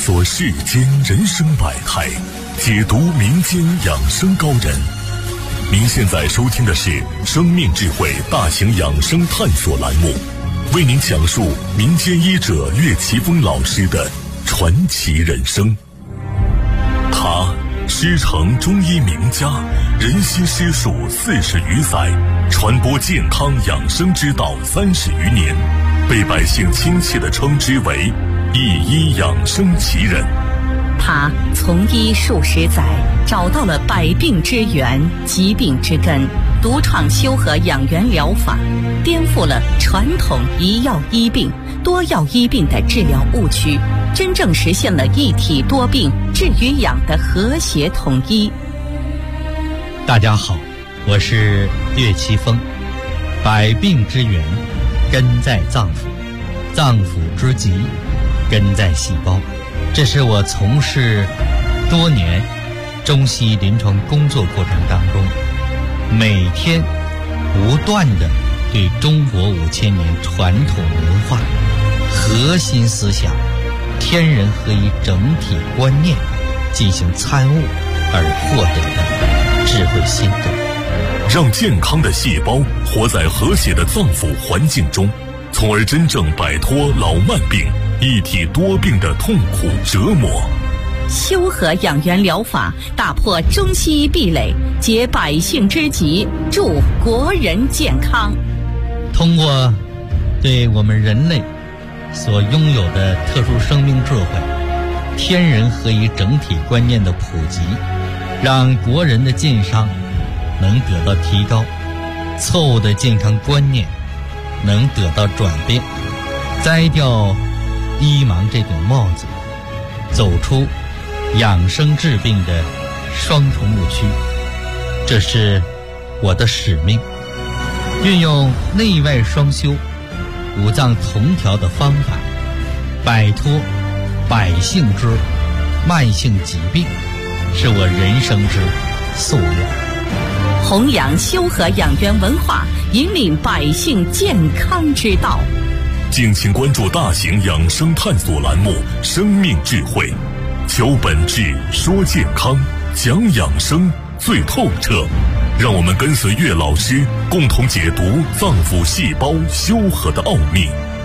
说世间人生百态，解读民间养生高人。您现在收听的是生命智慧大型养生探索栏目，为您讲述民间医者岳奇峰老师的传奇人生。他师承中医名家，人心师术40余载，传播健康养生之道30余年，被百姓亲切地称之为一医养生奇人。 他从医数十载，找到了百病之源、疾病之根，独创修和养元疗法，颠覆了传统一药医病、多药医病的治疗误区，真正实现了一体多病治与养的和谐统一。 大家好，我是岳奇峰。百病之源根在脏腑，脏腑之疾根在细胞。这是我从事多年中西医临床工作过程当中，每天不断地对中国5000年传统文化核心思想天人合一整体观念进行参悟而获得的智慧心得， 让健康的细胞活在和谐的脏腑环境中，从而真正摆脱老慢病、一体多病的痛苦折磨。 修和养元疗法打破中西医壁垒，解百姓之急，助国人健康。 通过对我们人类所拥有的特殊生命智慧、天人合一整体观念的普及，让国人的健康能得到提高，错误的健康观念能得到转变，摘掉医盲这顶帽子，走出养生治病的双重误区。这是我的使命，运用内外双修、五脏同调的方法，摆脱百姓之慢性疾病，是我人生之夙愿。 弘扬修和养元文化，引领百姓健康之道。 敬请关注大型养生探索栏目《生命智慧》，求本质，说健康，讲养生最透彻。让我们跟随岳老师，共同解读脏腑细胞修和的奥秘，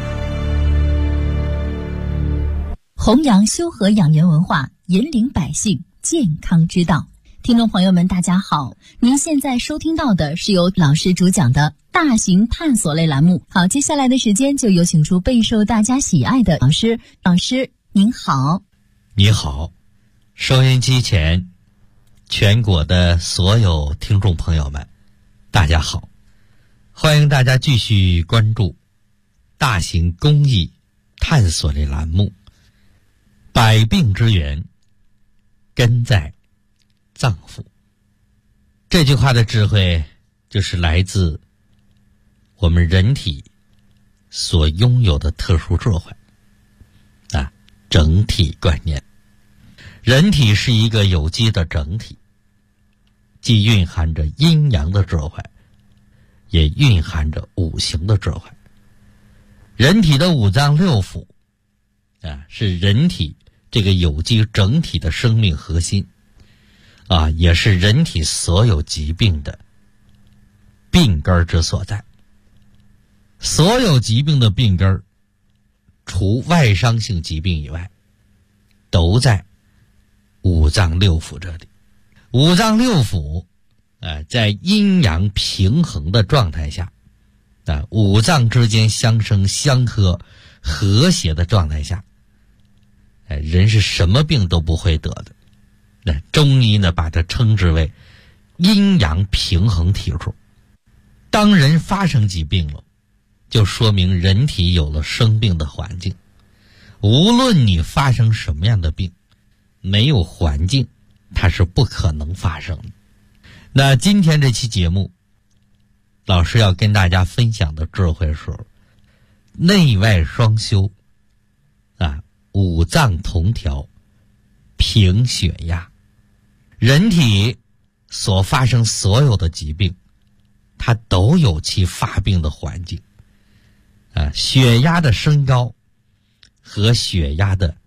弘扬修和养元文化，引领百姓健康之道。听众朋友们大家好，您现在收听到的是由老师主讲的大型探索类栏目。好，接下来的时间就有请出备受大家喜爱的老师。老师您好。 你好，收音机前全国的所有听众朋友们大家好，欢迎大家继续关注大型公益探索类栏目，百病之源根在脏腑。这句话的智慧就是来自我们人体所拥有的特殊智慧啊，整体观念。人体是一个有机的整体，既蕴含着阴阳的智慧，也蕴含着五行的智慧。人体的五脏六腑啊，是人体这个有机整体的生命核心啊，也是人体所有疾病的病根之所在。所有疾病的病根，除外伤性疾病以外，都在五脏六腑这里。五脏六腑在阴阳平衡的状态下，五脏之间相生相克和谐的状态下，人是什么病都不会得的。中医呢把它称之为阴阳平衡体数。当人发生疾病了，就说明人体有了生病的环境。无论你发生什么样的病，没有环境它是不可能发生的。那今天这期节目，老师要跟大家分享的智慧是内外双修啊，五脏同调，平血压。人体所发生所有的疾病，它都有其发病的环境血压的升高和血压的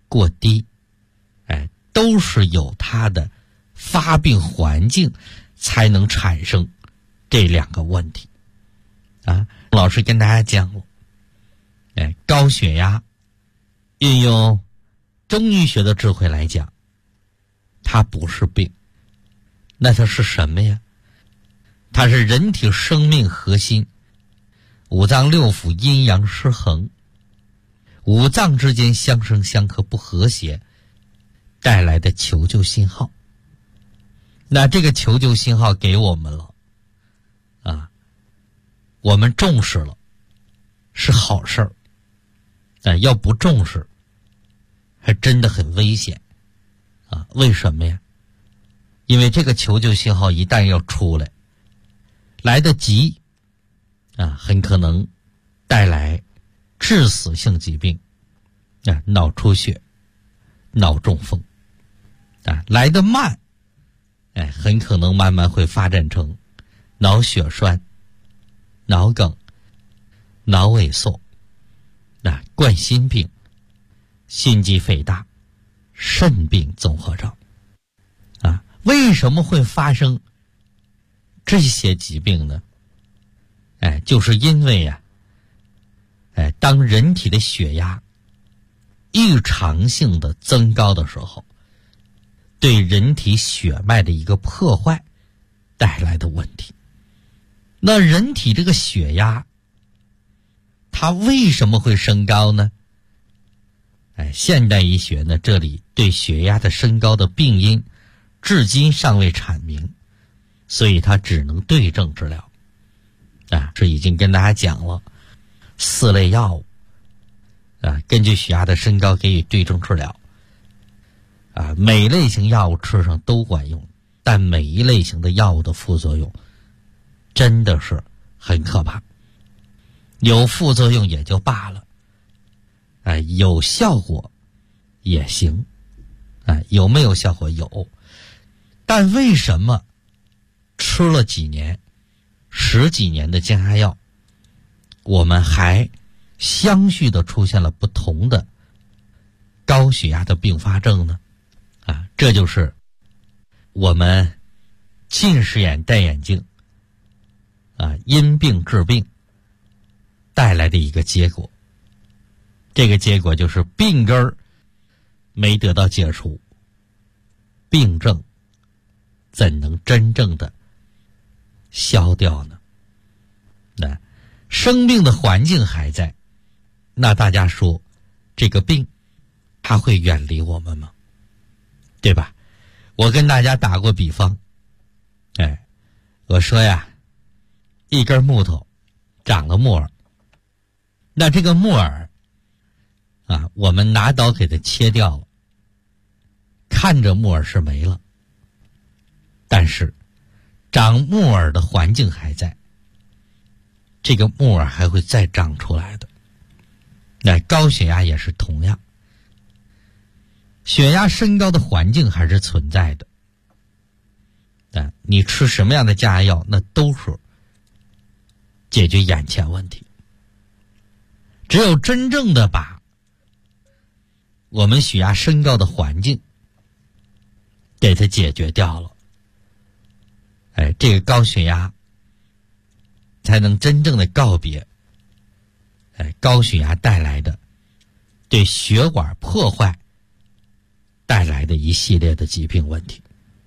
过低，都是有它的发病环境才能产生这两个问题啊。老师跟大家讲了，高血压运用中医学的智慧来讲，它不是病，那它是什么呀？它是人体生命核心五脏六腑阴阳失衡，五脏之间相生相克不和谐带来的求救信号。那这个求救信号给我们了啊，我们重视了是好事儿，但要不重视还真的很危险啊。为什么呀？因为这个求救信号一旦要出来，来得及啊，很可能带来致死性疾病啊，脑出血、脑中风啊；来得慢，很可能慢慢会发展成脑血栓、脑梗、脑萎缩啊、冠心病、心肌肥大、肾病综合症啊。为什么会发生这些疾病呢？就是因为呀，当人体的血压异常性的增高的时候，对人体血脉的一个破坏带来的问题。那人体这个血压它为什么会升高呢？现代医学呢，这里对血压的升高的病因至今尚未阐明，所以它只能对症治疗啊。这已经跟大家讲了4类药物啊，根据血压的升高给予对症治疗啊。每类型药物吃上都管用，但每一类型的药物的副作用真的是很可怕。有副作用也就罢了，有效果也行，有没有效果？有。但为什么吃了几年、10几年的降压药，我们还相续的出现了不同的高血压的并发症呢？这就是我们近视眼戴眼镜因病治病带来的一个结果。这个结果就是病根儿没得到解除，病症怎能真正的消掉呢？那生病的环境还在，那大家说这个病它会远离我们吗？对吧？我跟大家打过比方，我说呀，一根木头长了木耳，那这个木耳我们拿刀给它切掉了，看着木耳是没了，但是长木耳的环境还在，这个木耳还会再长出来的。那高血压也是同样，血压升高的环境还是存在的，你吃什么样的降压药，那都是解决眼前问题。只有真正的把我们血压升高的环境给它解决掉了，这个高血压才能真正的告别高血压带来的对血管破坏带来的一系列的疾病问题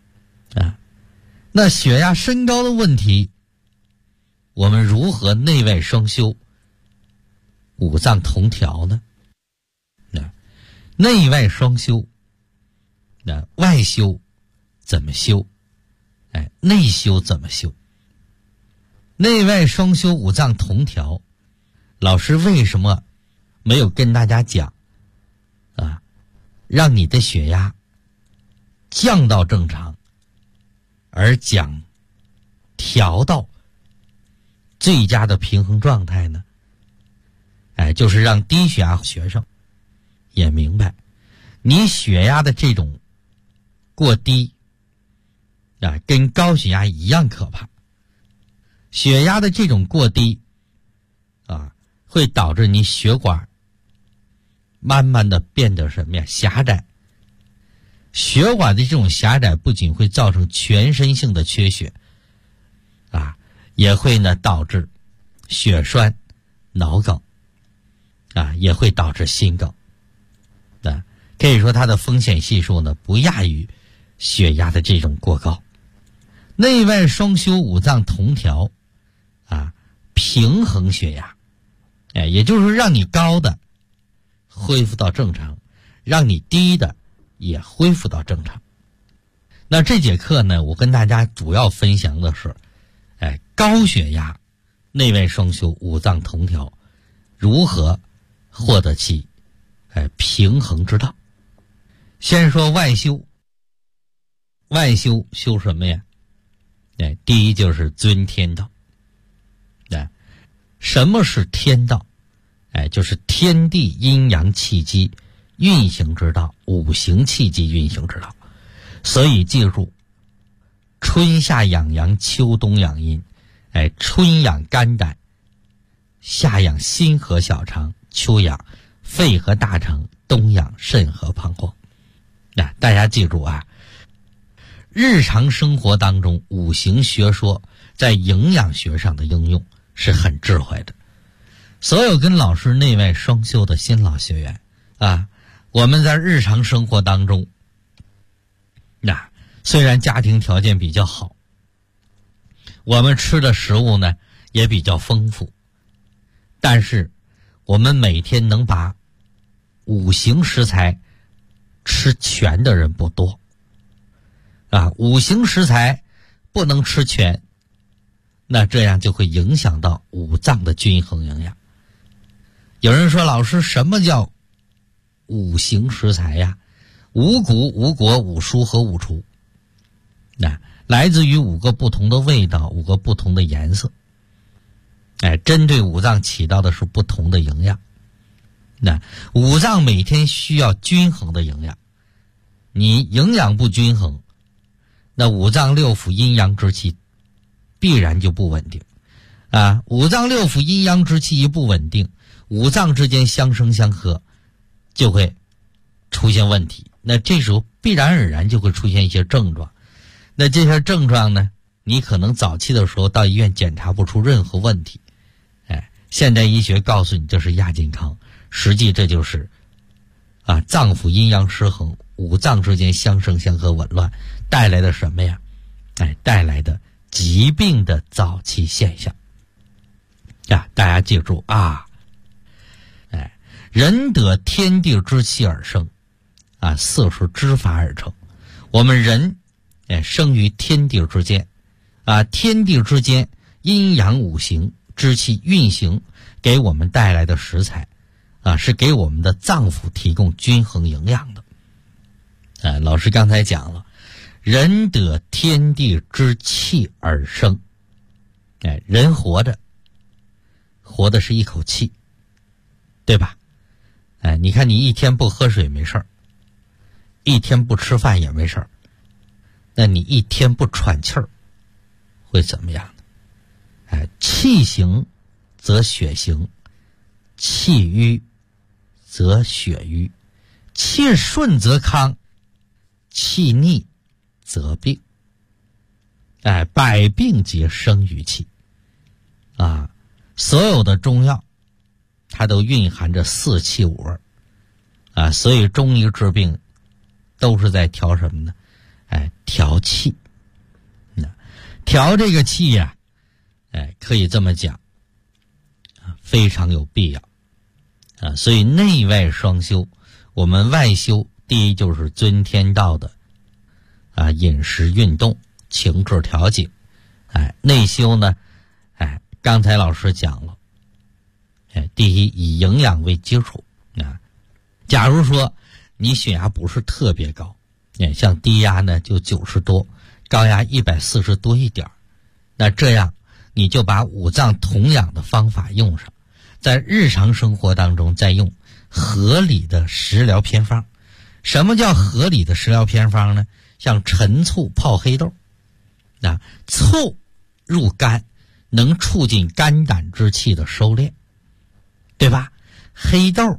那血压升高的问题，我们如何内外双修、五脏同调呢？内外双修，外修怎么修？内修怎么修？内外双修、五脏同调，老师为什么没有跟大家讲让你的血压降到正常，而讲调到最佳的平衡状态呢？就是让低血压学生也明白，你血压的这种过低跟高血压一样可怕。血压的这种过低会导致你血管慢慢的变得什么呀？狭窄。血管的这种狭窄不仅会造成全身性的缺血啊，也会呢导致血栓、脑梗啊，也会导致心梗啊。可以说它的风险系数呢不亚于血压的这种过高。内外双修五脏同调啊，平衡血压，也就是说让你高的恢复到正常，让你低的也恢复到正常。那这节课呢，我跟大家主要分享的是高血压内外双修五脏同调如何获得其平衡之道。先说外修，外修修什么呀？第一就是遵天道。什么是天道？就是天地阴阳气机运行之道，五行气机运行之道。所以记住，春夏养阳，秋冬养阴。春养肝胆，夏养心和小肠，秋养肺和大肠，冬养肾和膀胱。大家记住啊，日常生活当中五行学说在营养学上的应用是很智慧的。所有跟老师内外双修的新老学员啊，我们在日常生活当中，虽然家庭条件比较好，我们吃的食物呢也比较丰富，但是我们每天能把五行食材吃全的人不多啊。五行食材不能吃全，那这样就会影响到五脏的均衡营养。有人说，老师，什么叫五行食材呀？五谷、五果、五蔬和五除，来自于五个不同的味道，五个不同的颜色。针对五脏起到的是不同的营养。五脏每天需要均衡的营养，你营养不均衡，那五脏六腑阴阳之气必然就不稳定啊。五脏六腑阴阳之气一不稳定，五脏之间相生相克，就会出现问题。那这时候必然而然就会出现一些症状。那这些症状呢，你可能早期的时候到医院检查不出任何问题，现代医学告诉你这是亚健康，实际这就是脏腑阴阳失衡，五脏之间相生相克紊乱带来的什么呀？带来的疾病的早期现象。大家记住啊，人得天地之气而生色是之法而成。我们人生于天地之间天地之间阴阳五行之气运行给我们带来的食材是给我们的脏腑提供均衡营养的。老师刚才讲了，人得天地之气而生。人活的是一口气，对吧？你看你一天不喝水没事儿，一天不吃饭也没事儿，那你一天不喘气儿会怎么样呢？气行则血行，气瘀则血瘀，气顺则康，气逆则病。百病皆生于气所有的中药它都蕴含着四气五味所以中医治病都是在调什么呢？调气。调这个气呀，可以这么讲非常有必要所以内外双修，我们外修第一就是遵天道的饮食运动情志调节。内修呢刚才老师讲了第一以营养为基础假如说你血压不是特别高像低压呢就90多，高压140多一点，那这样你就把五脏同养的方法用上，在日常生活当中再用合理的食疗偏方。什么叫合理的食疗偏方呢？像陈醋泡黑豆醋入肝能促进肝胆之气的收敛，对吧？黑豆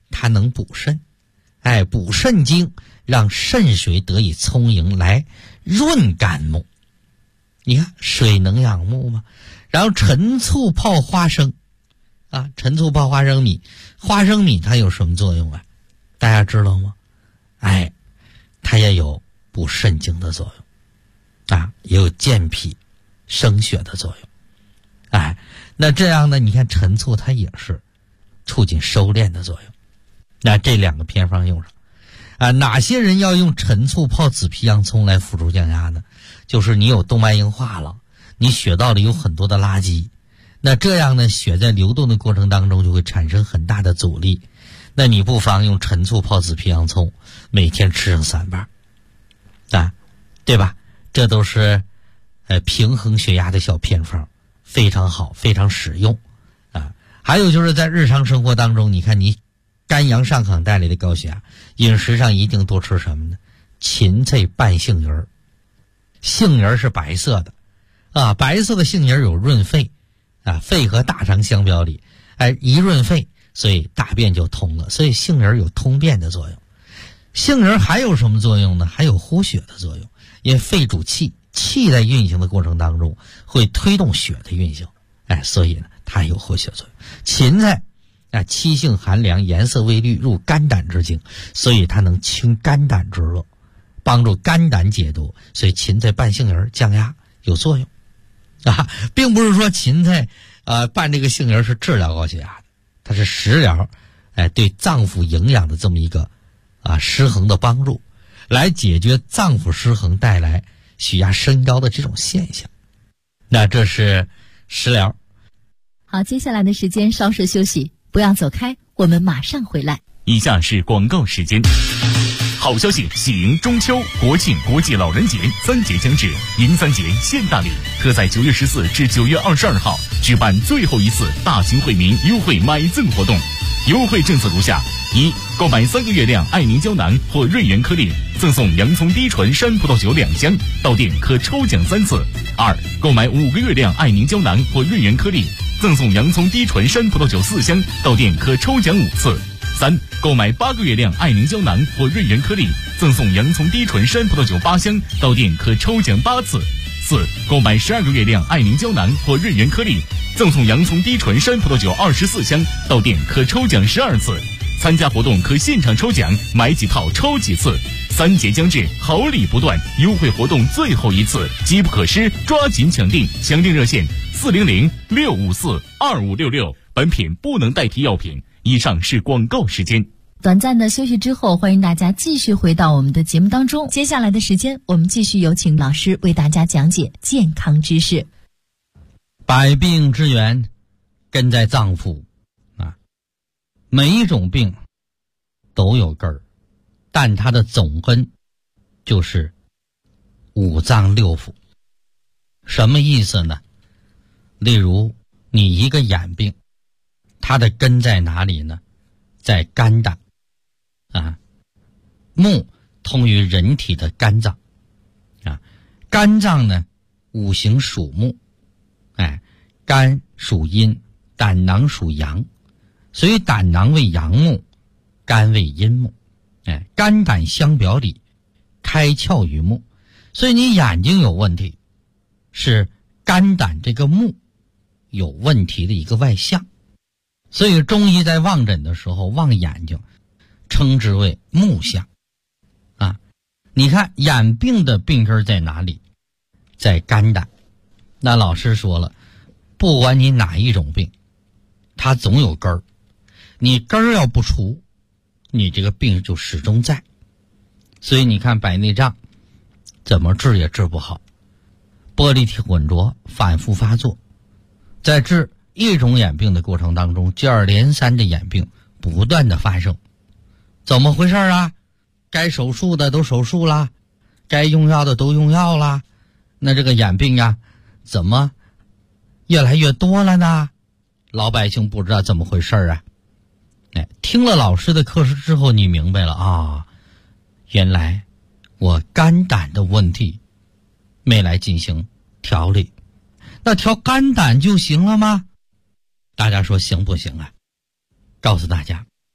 它能补肾，补肾精，让肾水得以充盈，来润肝木。你看水能养木吗？然后陈醋泡花生陈醋泡花生米，花生米它有什么作用啊？大家知道吗？它也有补肾精的作用也有健脾生血的作用。那这样呢，你看陈醋它也是促进收敛的作用。那这两个偏方用上哪些人要用陈醋泡紫皮洋葱来辅助降压呢？就是你有动脉硬化了，你血道里有很多的垃圾，那这样呢，血在流动的过程当中就会产生很大的阻力。那你不妨用陈醋泡紫皮洋葱，每天吃上3瓣对吧？这都是平衡血压的小偏方，非常好，非常实用还有就是在日常生活当中，你看你肝阳上亢带来的高血压，饮食上一定多吃什么呢？芹菜拌杏仁儿。杏仁是白色的白色的杏仁有润肺肺和大肠相表里一润肺，所以大便就通了，所以杏仁有通便的作用。杏仁还有什么作用呢？还有护血的作用，因为肺主气，气在运行的过程当中会推动血的运行所以呢它有护血作用。芹菜七性寒凉，颜色微绿，入肝胆之经，所以它能清肝胆之热，帮助肝胆解毒，所以芹菜拌杏仁降压有作用并不是说芹菜拌这个杏仁是治疗高血压的，它是食疗对脏腑营养的这么一个失衡的帮助，来解决脏腑失衡带来血压升高的这种现象。那这是食疗。 好，接下来的时间稍事休息，不要走开，我们马上回来。 以下是广告时间。好消息，喜迎中秋、国庆、国际老人节3节将至，迎3节献大礼，特在9月14至9月22号举办最后一次大型惠民优惠买赠活动。优惠政策如下：一、购买3个月亮爱宁胶囊或瑞元颗粒，赠送洋葱低醇山葡萄酒2箱，到店可抽奖3次；二、购买5个月亮爱宁胶囊或瑞元颗粒，赠送洋葱低醇山葡萄酒4箱，到店可抽奖5次；三、购买8个月亮爱宁胶囊或瑞元颗粒，赠送洋葱低醇山葡萄酒8箱，到店可抽奖8次；四、购买12个月亮爱宁胶囊或瑞元颗粒，赠送洋葱低醇山葡萄酒24箱，到店可抽奖12次。参加活动可现场抽奖，买几套抽几次。3节将至，好礼不断，优惠活动最后一次，机不可失，抓紧抢订！抢订热线400-654-2566。本品不能代替药品。以上是广告时间。 短暂的休息之后，欢迎大家继续回到我们的节目当中。接下来的时间，我们继续有请老师为大家讲解健康知识。 百病之源根在脏腑每一种病都有根儿，但它的总根就是五脏六腑。什么意思呢？例如你一个眼病，它的根在哪里呢？在肝胆目通于人体的肝脏肝脏呢五行属木肝属阴，胆囊属阳，所以胆囊为阳木，肝为阴木肝胆相表里，开窍于目，所以你眼睛有问题是肝胆这个目有问题的一个外象，所以中医在望诊的时候望眼睛称之为目象你看眼病的病根在哪里？在肝胆。那老师说了，不管你哪一种病，它总有根儿，你根儿要不除，你这个病就始终在。所以你看白内障怎么治也治不好，玻璃体混浊反复发作，在治一种眼病的过程当中，接二连三的眼病不断的发生，怎么回事啊？该手术的都手术了，该用药的都用药了，那这个眼病呀怎么越来越多了呢？老百姓不知道怎么回事啊。听了老师的课时之后，你明白了原来我肝胆的问题没来进行调理，那调肝胆就行了吗？大家说行不行啊？告诉大家，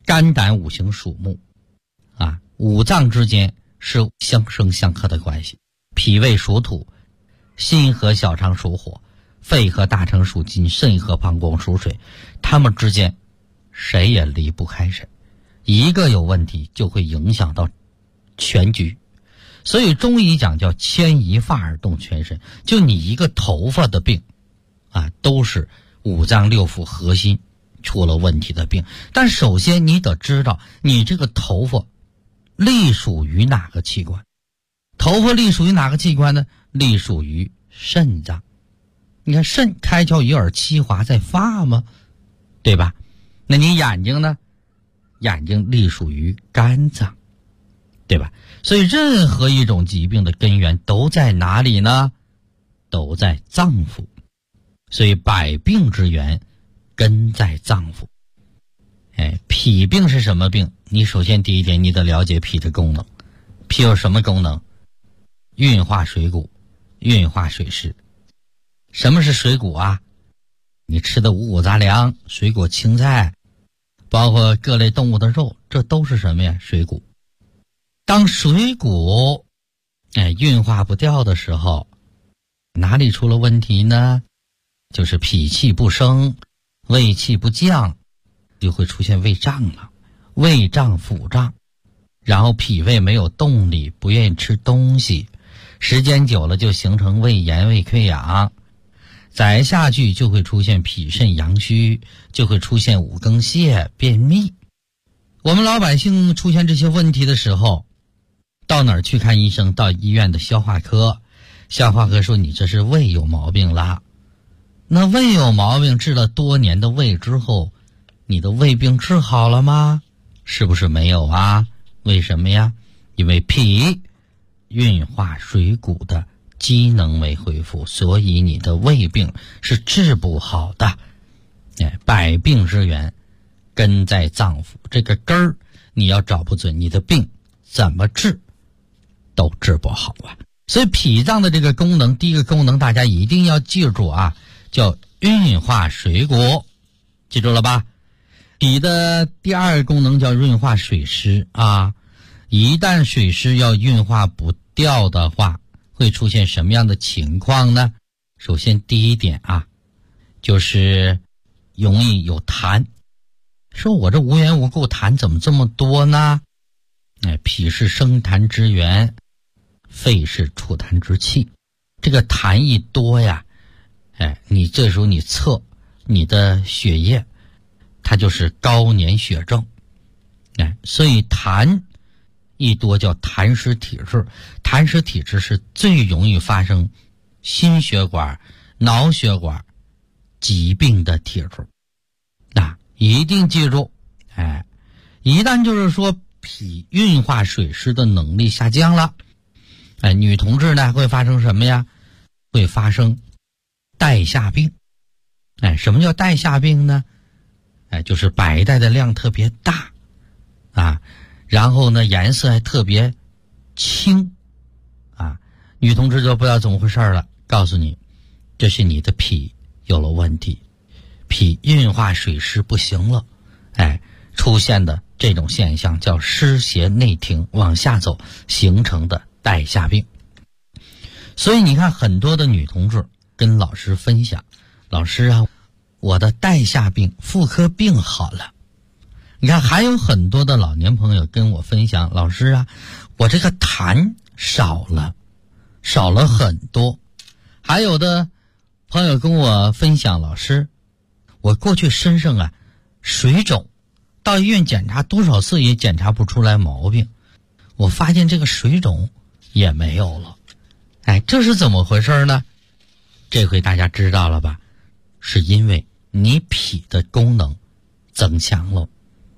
肝胆五行属木啊，五脏之间是相生相克的关系。脾胃属土，心和小肠属火，肺和大肠属金，肾和膀胱属水，它们之间谁也离不开谁，一个有问题就会影响到全局。所以中医讲叫牵一发而动全身，就你一个头发的病啊，都是五脏六腑核心出了问题的病。但首先你得知道你这个头发隶属于哪个器官。头发隶属于哪个器官呢？隶属于肾脏。你看肾开窍于耳，其华在发吗？对吧？那你眼睛呢？眼睛隶属于肝脏，对吧？所以任何一种疾病的根源都在哪里呢？都在脏腑。所以百病之源根在脏腑。脾病是什么病？你首先第一点你得了解脾的功能。脾有什么功能？运化水谷，运化水湿。什么是水谷啊？你吃的五谷杂粮、水果、青菜，包括各类动物的肉，这都是什么呀？水谷。当水谷运化不掉的时候，哪里出了问题呢？就是脾气不升，胃气不降，就会出现胃胀了，胃胀腹胀，然后脾胃没有动力，不愿意吃东西，时间久了就形成胃炎、胃溃疡，再下去就会出现脾肾阳虚，就会出现五更泻、便秘。我们老百姓出现这些问题的时候，到哪儿去看医生？到医院的消化科，消化科说你这是胃有毛病啦。那胃有毛病，治了多年的胃之后，你的胃病治好了吗？是不是没有啊？为什么呀？因为脾运化水谷的机能没恢复，所以你的胃病是治不好的。百病之源根在脏腑，这个根儿你要找不准，你的病怎么治都治不好啊。所以脾脏的这个功能，第一个功能大家一定要记住啊，叫运化水谷，记住了吧？脾的第二个功能叫运化水湿啊。一旦水湿要运化不掉的话，会出现什么样的情况呢？首先第一点啊，就是容易有痰。说我这无缘无故痰怎么这么多呢？脾是生痰之源，肺是储痰之器。这个痰一多呀，你这时候你测你的血液，它就是高粘血症。所以痰一多叫痰湿体质。痰湿体质是最容易发生心血管、脑血管疾病的体质。一定记住，一旦就是说脾运化水湿的能力下降了，女同志呢会发生什么呀？会发生带下病。什么叫带下病呢？就是白带的量特别大啊，然后呢颜色还特别青啊，女同志就不知道怎么回事了。告诉你，这是你的脾有了问题，脾运化水湿不行了，出现的这种现象叫湿邪内停，往下走形成的带下病。所以你看很多的女同志跟老师分享，老师啊，我的带下病、妇科病好了。你看还有很多的老年朋友跟我分享，老师啊，我这个痰少了很多。还有的朋友跟我分享，老师，我过去身上啊水肿，到医院检查多少次也检查不出来毛病，我发现这个水肿也没有了。这是怎么回事呢？这回大家知道了吧？是因为你脾的功能增强了。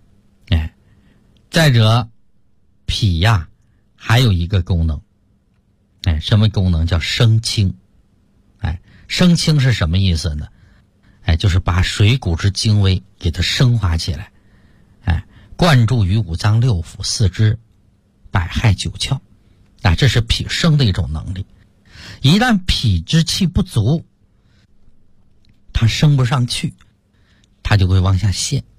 再者，脾呀还有一个功能，什么功能？叫升清。升清是什么意思呢？就是把水谷之精微给它升华起来，灌注于五脏六腑、四肢、百骸九窍，这是脾升的一种能力。一旦脾之气不足，它升不上去，它就会往下陷。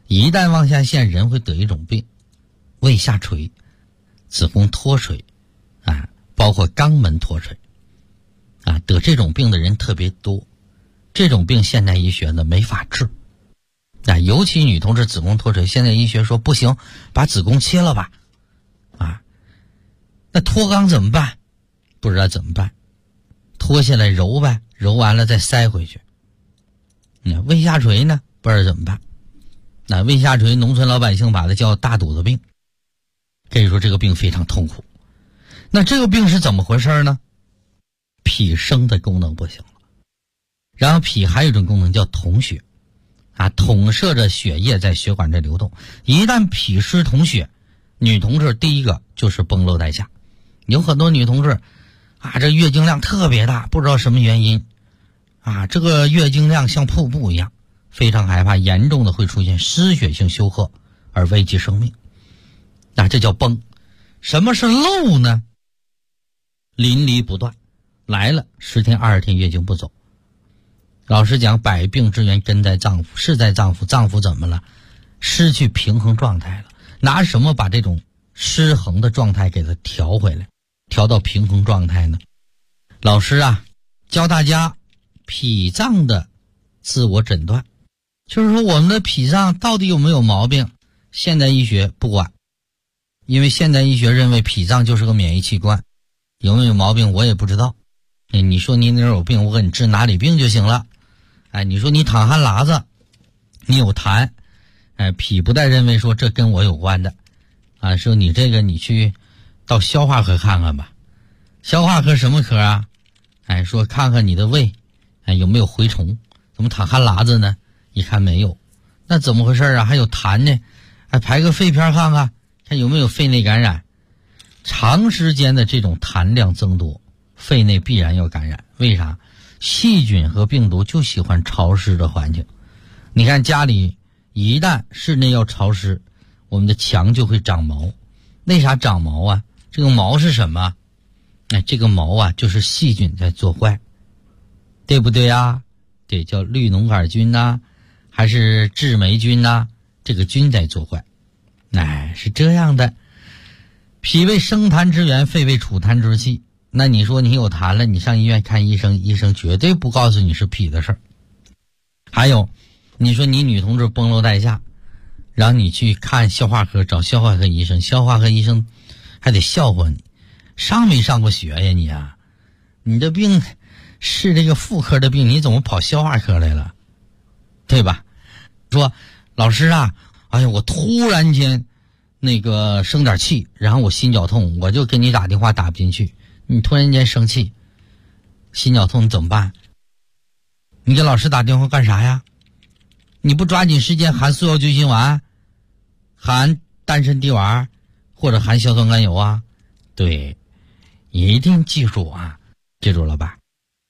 一旦往下陷，人会得一种病，胃下垂、子宫脱垂啊，包括肛门脱垂啊，得这种病的人特别多。这种病现代医学呢没法治啊，尤其女同志子宫脱垂，现在医学说不行，把子宫切了吧啊，那脱肛怎么办？不知道怎么办，脱下来揉呗，揉完了再塞回去。胃下垂呢，不知道怎么办。那胃下垂，农村老百姓把它叫大肚子病，可以说这个病非常痛苦。那这个病是怎么回事呢？脾升的功能不行了，然后脾还有一种功能叫统血啊，统摄着血液在血管这流动。一旦脾湿统血，女同志第一个就是崩漏带下。有很多女同志啊，这月经量特别大，不知道什么原因啊，这个月经量像瀑布一样，非常害怕，严重的会出现失血性休克而危及生命。那这叫崩。什么是漏呢？淋漓不断，来了10天20天月经不走。老实讲，百病之源根在脏腑，是在脏腑，脏腑怎么了？失去平衡状态了。拿什么把这种失衡的状态给它调回来，调到平衡状态呢？老师啊，教大家脾脏的自我诊断，就是说我们的脾脏到底有没有毛病？现代医学不管，因为现代医学认为脾脏就是个免疫器官，有没有毛病我也不知道。你说你哪有病，我给你治哪里病就行了。你说你淌汗喇子，你有痰，脾不带认为说这跟我有关的啊，说你这个你去到消化科看看吧。消化科什么科啊？说看看你的胃有没有蛔虫，怎么淌汗喇子呢？一看没有，那怎么回事啊？还有痰呢，排个肺片看看，看有没有肺内感染。长时间的这种痰量增多，肺内必然要感染。为啥？细菌和病毒就喜欢潮湿的环境。你看家里一旦室内要潮湿，我们的墙就会长毛。为啥长毛啊？这个毛是什么？这个毛啊就是细菌在作怪，对不对啊？对，叫绿脓杆菌呐，还是治霉菌呐，这个菌在作怪。是这样的。脾为生痰之源，肺为储痰之器。那你说你有痰了，你上医院看医生，医生绝对不告诉你是脾的事儿。还有，你说你女同志崩漏带下，让你去看消化科，找消化科医生，消化科医生还得笑话你，上没上过学呀你啊？你这病是这个妇科的病，你怎么跑消化科来了？对吧？说老师啊，我突然间那个生点气，然后我心绞痛，我就给你打电话打不进去。你突然间生气心绞痛，你怎么办？你给老师打电话干啥呀？你不抓紧时间含速效救心丸，含丹参地丸，或者含硝酸甘油啊？对，一定记住啊，记住了吧？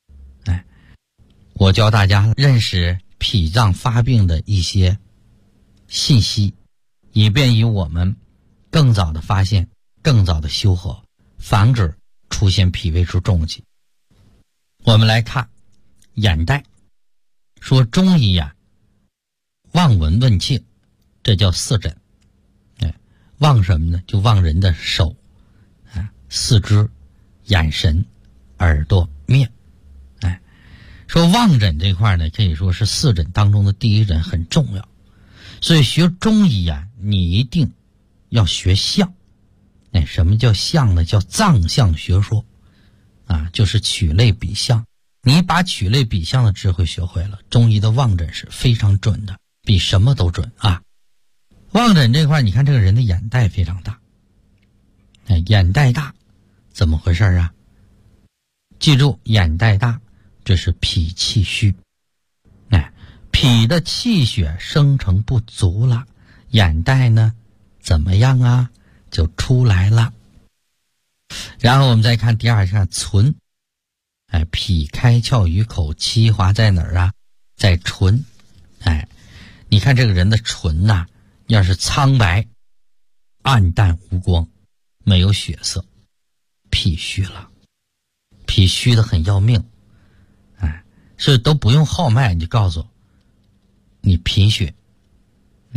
我教大家认识脾脏发病的一些信息，以便于我们更早的发现，更早的修和，防止出现脾胃出重疾。我们来看眼袋，说中医望闻问切，这叫四诊。望什么呢？就望人的手四肢、眼神、耳朵、面。说望诊这块呢，可以说是四诊当中的第一诊，很重要。所以学中医你一定要学象。什么叫象呢？叫脏象学说就是取类比象。你把取类比象的智慧学会了，中医的望诊是非常准的，比什么都准啊。望诊这块，你看这个人的眼袋非常大，眼袋大怎么回事啊？记住，眼袋大这是脾气虚，脾的气血生成不足了，眼袋呢怎么样啊？就出来了。然后我们再看第二项存，脾开窍于口，气华在哪儿啊？在唇。你看这个人的唇要是苍白、暗淡无光，没有血色，脾虚了，脾虚的很要命。所以都不用号脉，你就告诉我你贫血，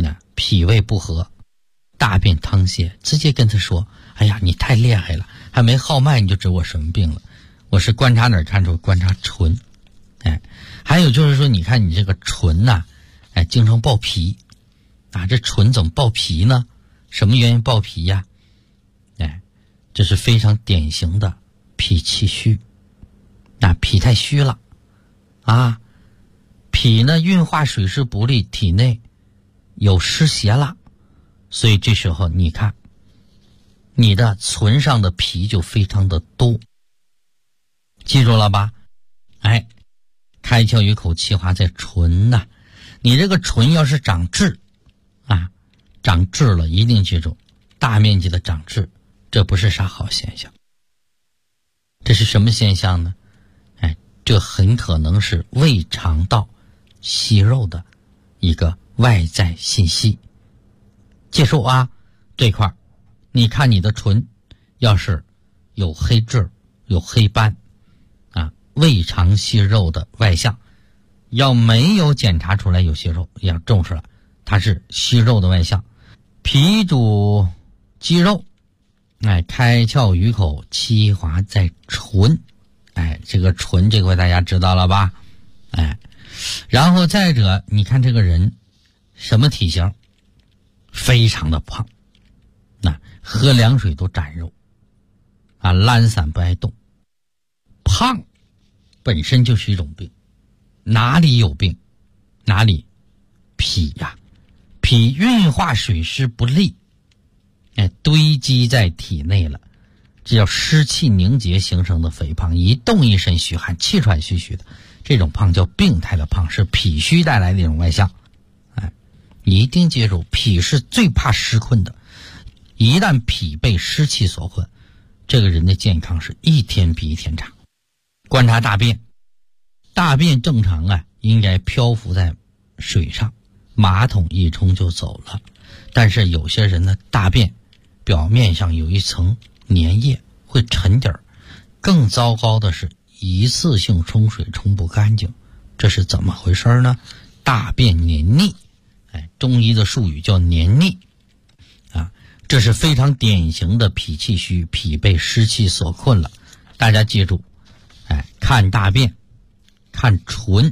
脾胃不和，大便溏泻，直接跟他说，哎呀，你太厉害了，还没号脉你就知我什么病了。我是观察哪儿看出？观察唇。还有就是说，你看你这个唇呐，经常爆皮啊，这唇怎么爆皮呢？什么原因爆皮呀？这是非常典型的脾气虚，脾太虚了啊，脾呢运化水湿不利，体内有湿邪了，所以这时候你看你的唇上的皮就非常的多，记住了吧？开窍于口，气化在唇呐。你这个唇要是长痣啊，长痣了，一定记住，大面积的长痣，这不是啥好现象。这是什么现象呢？这很可能是胃肠道息肉的一个外在信息。记住啊，这块你看你的唇要是有黑痣有黑斑胃肠息肉的外象，要没有检查出来有息肉，要重视了，它是息肉的外象。脾主肌肉，开窍于口，气滑在唇，这个唇这块大家知道了吧？然后再者，你看这个人什么体型？非常的胖，喝凉水都沾肉，懒散不爱动。胖本身就是一种病，哪里有病？哪里？脾呀，脾运化水湿不利，堆积在体内了，这叫湿气凝结形成的肥胖，一动一身虚汗，气喘吁吁的，这种胖叫病态的胖，是脾虚带来的一种外象。你一定记住，脾是最怕湿困的，一旦脾被湿气所困，这个人的健康是一天比一天差。观察大便，大便正常应该漂浮在水上，马桶一冲就走了。但是有些人的大便表面上有一层粘液，会沉底儿。更糟糕的是一次性冲水冲不干净，这是怎么回事呢？大便黏腻，中医的术语叫黏腻这是非常典型的脾气虚，脾被湿气所困了。大家记住，看大便，看唇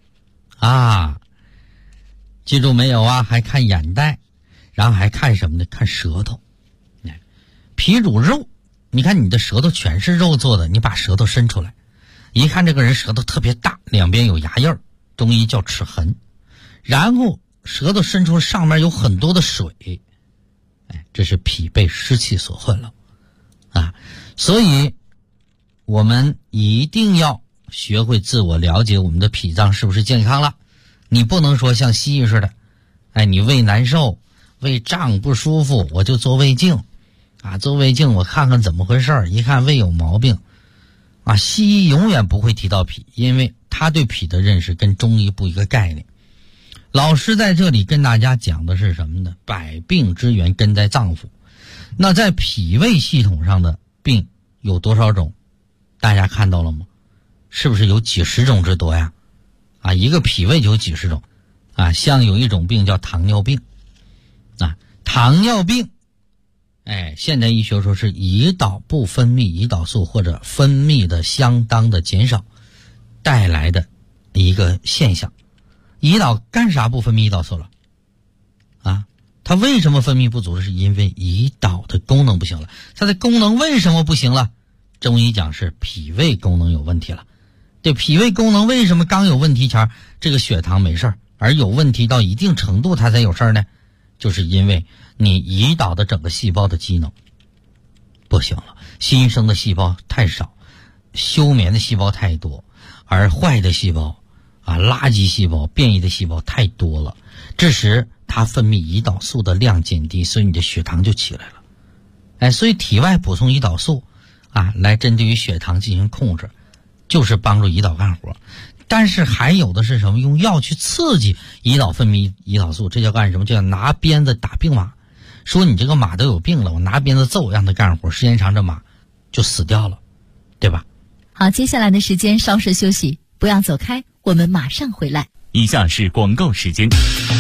记住没有啊？还看眼袋，然后还看什么呢？看舌头。脾主肉，你看你的舌头全是肉做的，你把舌头伸出来，一看这个人舌头特别大，两边有牙印儿，中医叫齿痕。然后舌头伸出上面有很多的水，这是脾被湿气所困了所以我们一定要学会自我了解我们的脾脏是不是健康了。你不能说像西医似的，你胃难受，胃胀不舒服，我就做胃镜做胃镜我看看怎么回事，一看胃有毛病西医永远不会提到脾，因为他对脾的认识跟中医不一个概念。老师在这里跟大家讲的是什么呢？百病之源根在脏腑。那在脾胃系统上的病有多少种？大家看到了吗？是不是有几十种之多呀？一个脾胃就有几十种像有一种病叫糖尿病糖尿病现代医学说是胰岛不分泌胰岛素或者分泌的相当的减少带来的一个现象。胰岛干啥不分泌胰岛素了它为什么分泌不足？是因为胰岛的功能不行了。它的功能为什么不行了？中医讲是脾胃功能有问题了。对，脾胃功能为什么刚有问题前这个血糖没事而有问题到一定程度它才有事呢？就是因为你胰岛的整个细胞的机能不行了，新生的细胞太少，休眠的细胞太多，而坏的细胞垃圾细胞变异的细胞太多了，这时它分泌胰岛素的量减低，所以你的血糖就起来了所以体外补充胰岛素来针对于血糖进行控制，就是帮助胰岛干活。但是还有的是什么？用药去刺激胰岛分泌胰岛素，这叫干什么？叫拿鞭子打病马。说你这个马都有病了，我拿鞭子揍让它干活，时间长这马就死掉了，对吧？ 好，接下来的时间稍事休息，不要走开，我们马上回来。 以下是广告时间。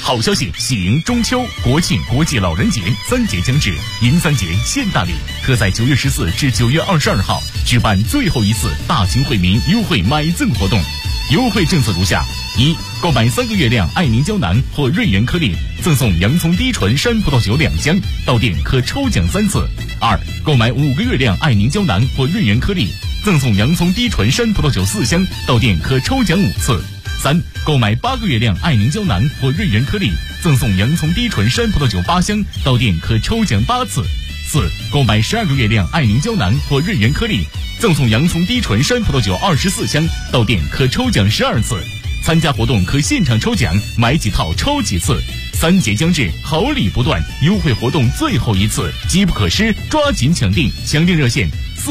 好消息，喜迎中秋、国庆、国际老人节3节将至，迎3节献大礼，特在9月14至9月22号举办最后一次大型惠民优惠买赠活动。优惠政策如下：一、购买3个月亮爱凝胶囊或瑞元颗粒，赠送洋葱低醇山葡萄酒2箱，到店可抽奖3次；二、购买5个月亮爱凝胶囊或瑞元颗粒，赠送洋葱低醇山葡萄酒4箱，到店可抽奖5次；三、购买8个月亮爱凝胶囊或瑞元颗粒，赠送洋葱低醇山葡萄酒8箱，到店可抽奖8次；四、购买12个月亮爱凝胶囊或瑞元颗粒，赠送洋葱低醇山葡萄酒24箱，到店可抽奖12次。参加活动可现场抽奖，买几套抽几次。3节将至，好礼不断，优惠活动最后一次，机不可失，抓紧抢订！抢订热线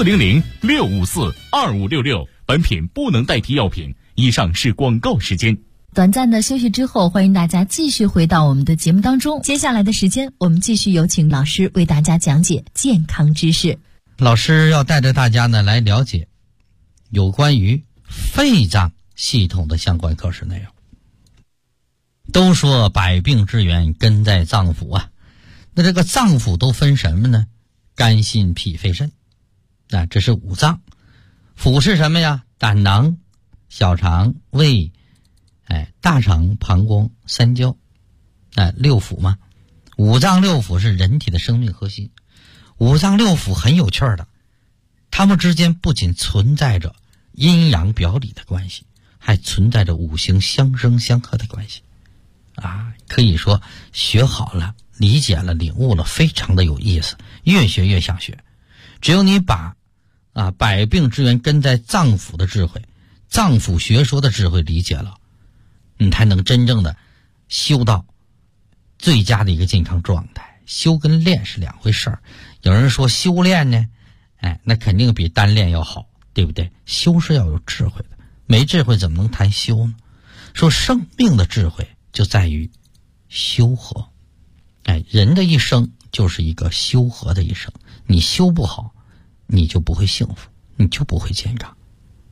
400-654-2566。本品不能代替药品。以上是广告时间。 短暂的休息之后，欢迎大家继续回到我们的节目当中。接下来的时间，我们继续有请老师为大家讲解健康知识。 老师要带着大家呢来了解有关于肺脏系统的相关课时内容。都说百病之源根在脏腑啊，那这个脏腑都分什么呢？肝、心、脾、肺、肾，这是5脏。腑是什么呀？胆囊、小肠、胃、大肠、膀胱、三焦，6腑嘛。5脏6腑是人体的生命核心。5脏6腑很有趣的，它们之间不仅存在着阴阳表里的关系，还存在着五行相生相克的关系可以说学好了，理解了，领悟了，非常的有意思，越学越想学。只有你把百病之源根在脏腑的智慧，脏腑学说的智慧理解了，你才能真正的修到最佳的一个健康状态。修跟练是2回事儿。有人说修炼呢，那肯定比单练要好，对不对？修是要有智慧的，没智慧怎么能谈修呢？说生命的智慧就在于修和。人的一生就是一个修和的一生，你修不好，你就不会幸福，你就不会健康。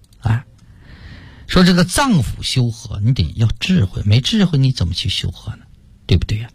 说这个脏腑修和，你得要智慧，没智慧你怎么去修和呢？对不对呀？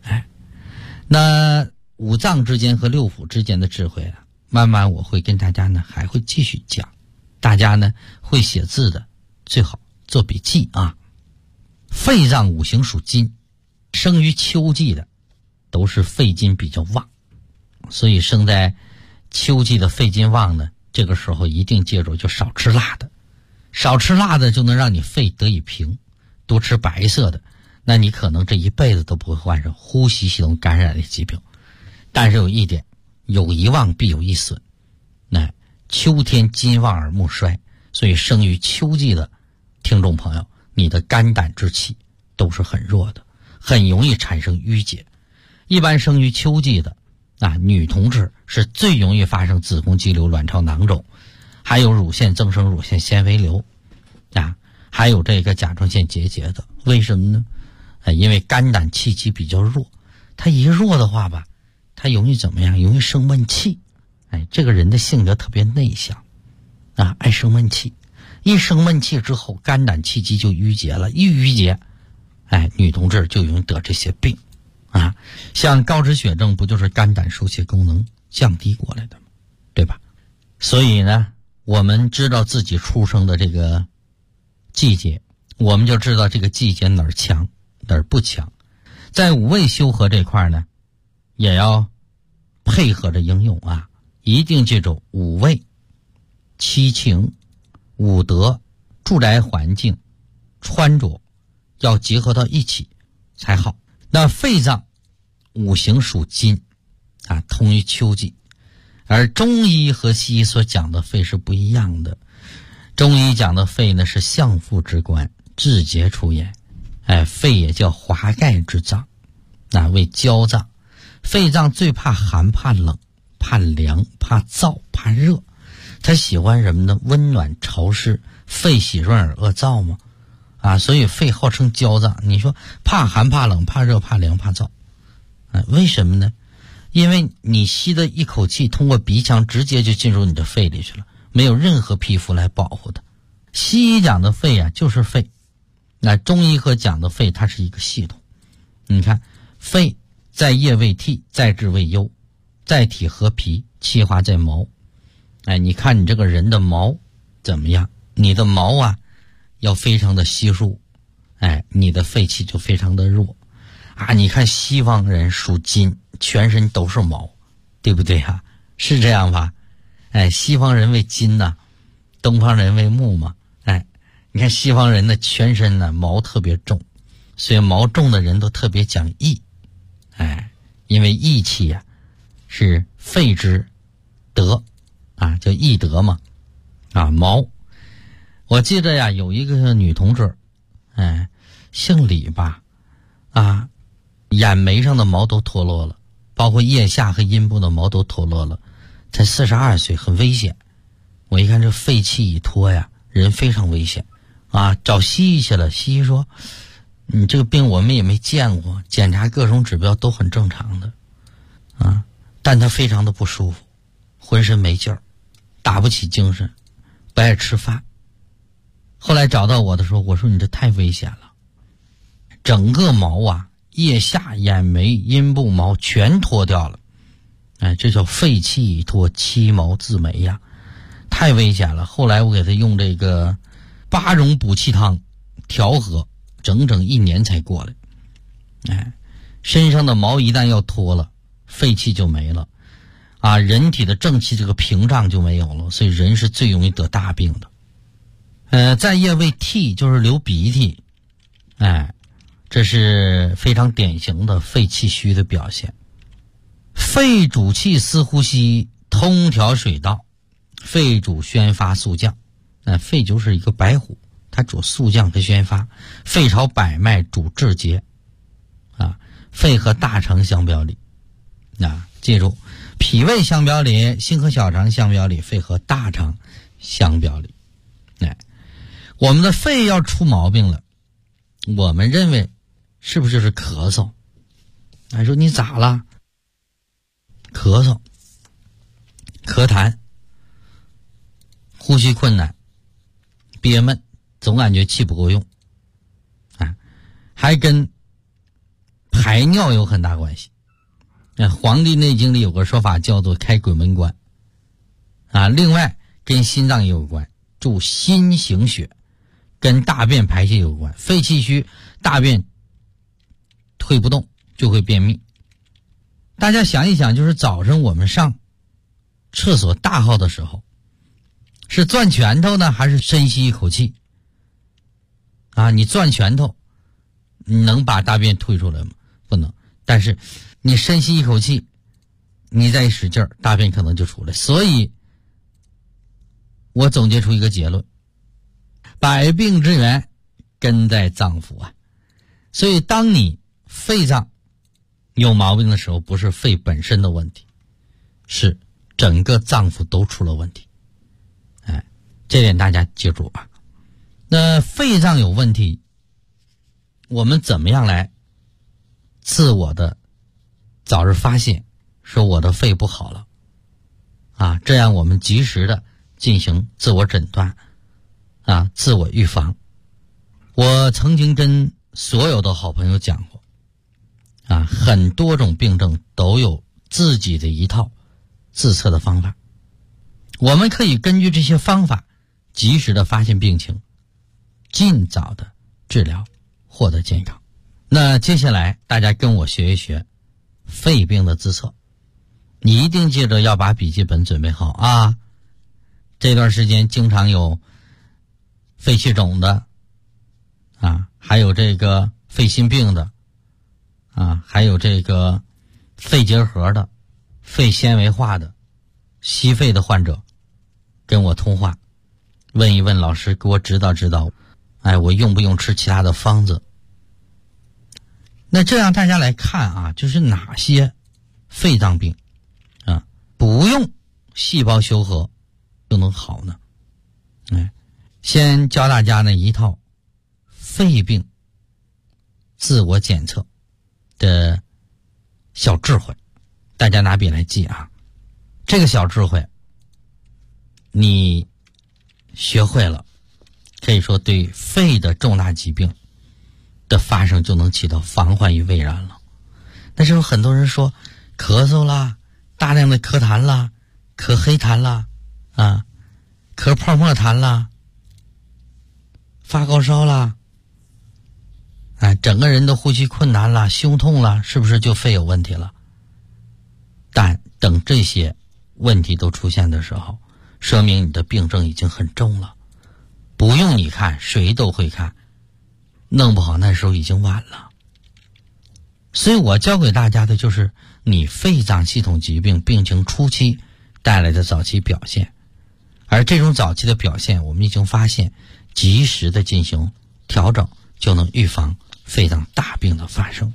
那5脏之间和6腑之间的智慧慢慢我会跟大家呢还会继续讲。大家呢会写字的最好做笔记肺脏5行属金，生于秋季的都是肺金比较旺，所以生在秋季的肺金旺呢，这个时候一定记住，就少吃辣的。少吃辣的就能让你肺得以平，多吃白色的，那你可能这一辈子都不会患上呼吸系统感染的疾病。但是有一点，有一旺必有一损。秋天金旺而木衰，所以生于秋季的听众朋友，你的肝胆之气都是很弱的，很容易产生淤结。一般生于秋季的女同志是最容易发生子宫肌瘤、卵巢囊肿，还有乳腺增生、乳腺纤维瘤还有这个甲状腺结节的。为什么呢？因为肝胆气机比较弱，它一弱的话它容易怎么样？容易生闷气。这个人的性格特别内向爱生闷气。一生闷气之后，肝胆气机就淤结了，一淤结女同志就容易得这些病像高脂血症不就是肝胆疏泄功能降低过来的吗？对吧？所以呢，我们知道自己出生的这个季节，我们就知道这个季节哪儿强哪儿不强。在5味修和这块呢，也要配合着应用一定记住5味、7情、5德、住宅环境、穿着要结合到一起才好。那肺脏5行属金通于秋季，而中医和西医所讲的肺是不一样的。中医讲的肺呢是相父之官，志节出焉。肺也叫华盖之脏，为焦脏。肺脏最怕寒、怕冷、怕凉、怕燥、怕热。它喜欢什么呢？温暖潮湿。肺喜润而恶燥吗？所以肺号称焦脏。你说怕寒、怕冷、怕热、怕凉、怕燥，为什么呢？因为你吸的一口气通过鼻腔直接就进入你的肺里去了，没有任何皮肤来保护它。西医讲的肺就是肺，中医和讲的肺它是一个系统。 你看，肺在液为涕，在志为忧，在体合脾，气化在毛。你看你这个人的毛怎么样？你的毛啊要非常的稀疏，你的肺气就非常的弱啊。你看西方人属金，全身都是毛，对不对啊？是这样吧？西方人为金呢，东方人为木嘛。你看西方人的全身呢毛特别重，所以毛重的人都特别讲义。因为义气呀是肺之德啊，叫义德嘛。毛，我记得呀有一个女同志，姓李吧，眼眉上的毛都脱落了，包括腋下和阴部的毛都脱落了，才42岁，很危险。我一看这肺气一脱呀，人非常危险找西医去了，西医说你这个病我们也没见过，检查各种指标都很正常的但他非常的不舒服，浑身没劲儿，打不起精神，不爱吃饭。后来找到我的时候，我说你这太危险了，整个毛腋下、眼眉、阴部毛全脱掉了，这叫肺气已脱，七毛自没呀，太危险了。后来我给他用这个8种补气汤调和，整整1年才过来。身上的毛一旦要脱了，肺气就没了人体的正气这个屏障就没有了，所以人是最容易得大病的。在液为涕，就是流鼻涕，这是非常典型的肺气虚的表现。肺主气司呼吸，通调水道，肺主宣发肃降。肺就是一个白虎，它主肃降和宣发。肺朝百脉，主志节肺和大肠相表里记住，脾胃相表里，心和小肠相表里，肺和大肠相表里。我们的肺要出毛病了，我们认为是不是就是咳嗽？说你咋了？咳嗽、咳痰、呼吸困难、憋闷，总感觉气不够用还跟排尿有很大关系。黄帝内经里有个说法叫做开鬼门关另外跟心脏也有关，助心行血，跟大便排泄有关。肺气虚，大便推不动就会便秘。大家想一想，就是早晨我们上厕所大号的时候，是攥拳头呢，还是深吸一口气你攥拳头你能把大便推出来吗？不能。但是你深吸一口气，你再使劲儿，大便可能就出来。所以我总结出一个结论，百病之源根在脏腑所以当你肺脏有毛病的时候，不是肺本身的问题，是整个脏腑都出了问题。这点大家记住那肺脏有问题，我们怎么样来自我的早日发现，说我的肺不好了这样我们及时的进行自我诊断自我预防。我曾经跟所有的好朋友讲过很多种病症都有自己的一套自测的方法，我们可以根据这些方法及时的发现病情，尽早的治疗，获得健康。那接下来大家跟我学一学肺病的自测，你一定记着要把笔记本准备好这段时间经常有肺气肿的还有这个肺心病的还有这个肺结核的、肺纤维化的、吸肺的患者跟我通话，问一问老师，给我指导指导我用不用吃其他的方子。那这样大家来看就是哪些肺脏病不用细胞修合就能好呢？先教大家呢一套肺病自我检测的小智慧，大家拿笔来记这个小智慧你学会了，可以说对肺的重大疾病的发生就能起到防患于未然了。但是有很多人说咳嗽啦，大量的咳痰啦，咳黑痰啦，咳泡沫痰啦，发高烧啦，整个人的呼吸困难啦，胸痛啦，是不是就肺有问题了？但等这些问题都出现的时候，说明你的病症已经很重了，不用你看，谁都会看，弄不好那时候已经晚了。所以我教给大家的就是你肺脏系统疾病病情初期带来的早期表现，而这种早期的表现我们已经发现，及时的进行调整就能预防肺脏大病的发生。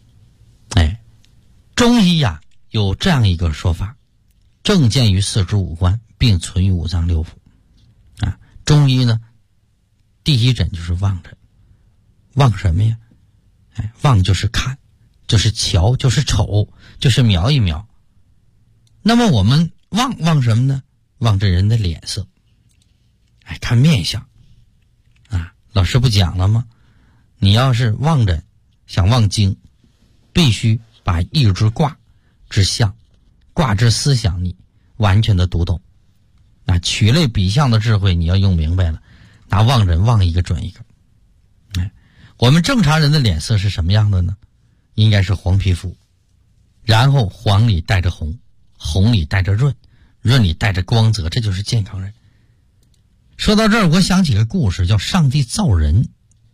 中医呀有这样一个说法，正见于四肢五官，并存于五脏六腑。中医呢第一诊就是望诊。望什么呀？望就是看，就是瞧，就是瞅，就是瞄一瞄。那么我们望什么呢？望这人的脸色，看面相。老师不讲了吗？你要是望诊想望经，必须把一之卦之象，卦之思想你完全的读懂。取类比象的智慧你要用明白了，拿望诊望一个准一个。我们正常人的脸色是什么样的呢？应该是黄皮肤，然后黄里带着红，红里带着润，润里带着光泽，这就是健康人。说到这儿，我想起个故事，叫上帝造人。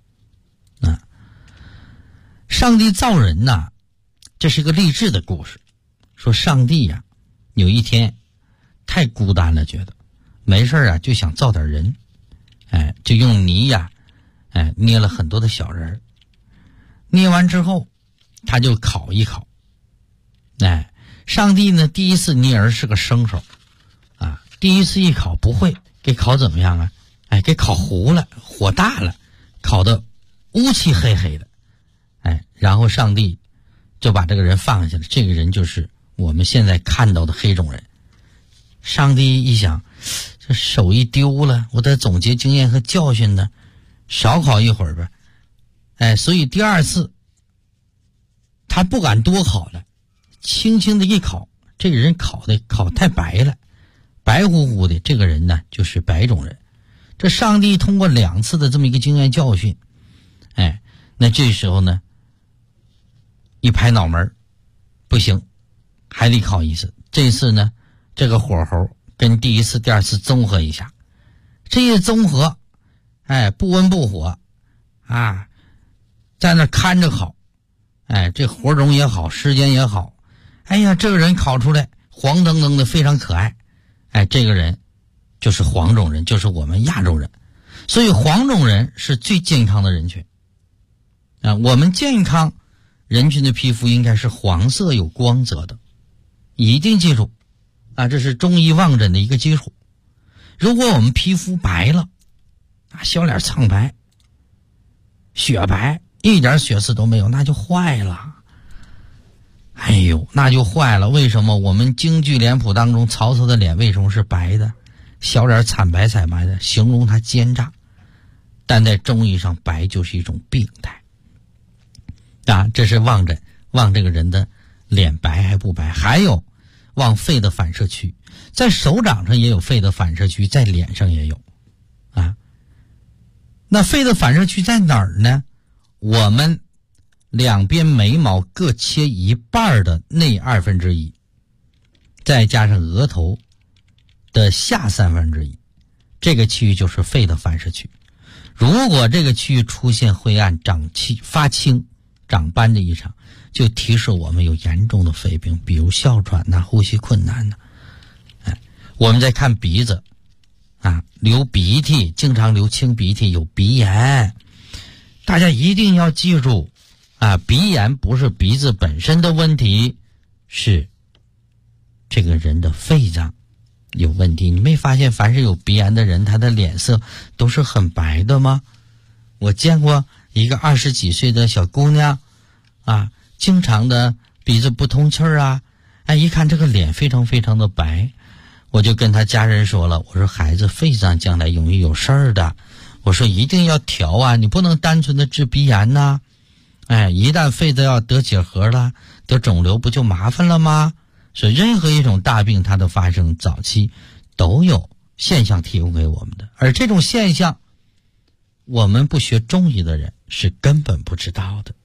上帝造人呐，这是个励志的故事。说上帝呀，有一天太孤单了，觉得没事就想造点人，就用泥呀，捏了很多的小人，捏完之后他就烤一烤。上帝呢第一次捏人是个生手第一次一烤不会，给烤怎么样啊？给烤糊了，火大了，烤得乌漆黑黑的。然后上帝就把这个人放下了，这个人就是我们现在看到的黑种人。上帝一想，这手艺丢了，我得总结经验和教训呢，少烤一会儿吧。所以第二次他不敢多烤了，轻轻的一烤，这个人烤太白了，白乎乎的，这个人呢就是白种人。这上帝通过2次的这么一个经验教训，那这时候呢一拍脑门，不行，还得烤一次。这次呢这个火候跟第一次第二次综合一下，这一综合不温不火在那看着烤，这活种也好，时间也好，这个人烤出来黄澄澄的，非常可爱。这个人就是黄种人，就是我们亚洲人。所以黄种人是最健康的人群我们健康人群的皮肤应该是黄色有光泽的，一定记住这是中医望诊的一个基础。如果我们皮肤白了小脸苍白雪白，一点血丝都没有，那就坏了。那就坏了。为什么我们京剧脸谱当中曹操的脸为什么是白的，小脸惨白惨白的，形容他奸诈。但在中医上白就是一种病态这是望诊，望这个人的脸白还不白。还有望肺的反射区，在手掌上也有肺的反射区，在脸上也有那肺的反射区在哪儿呢？我们两边眉毛各切一半的内1/2，再加上额头的下1/3，这个区域就是肺的反射区。如果这个区域出现灰暗、长气、发青、长斑的异常，就提示我们有严重的肺病，比如哮喘呼吸困难我们再看鼻子流鼻涕，经常流清鼻涕，有鼻炎。大家一定要记住鼻炎不是鼻子本身的问题，是这个人的肺脏有问题。你没发现凡是有鼻炎的人，他的脸色都是很白的吗？我见过一个20几岁的小姑娘经常的鼻子不通气儿一看这个脸非常非常的白。我就跟他家人说了，我说孩子肺脏将来容易有事儿的，我说一定要调你不能单纯的治鼻炎一旦肺子要得结核了，得肿瘤不就麻烦了吗？所以任何一种大病它的发生早期都有现象提供给我们的，而这种现象我们不学中医的人是根本不知道的。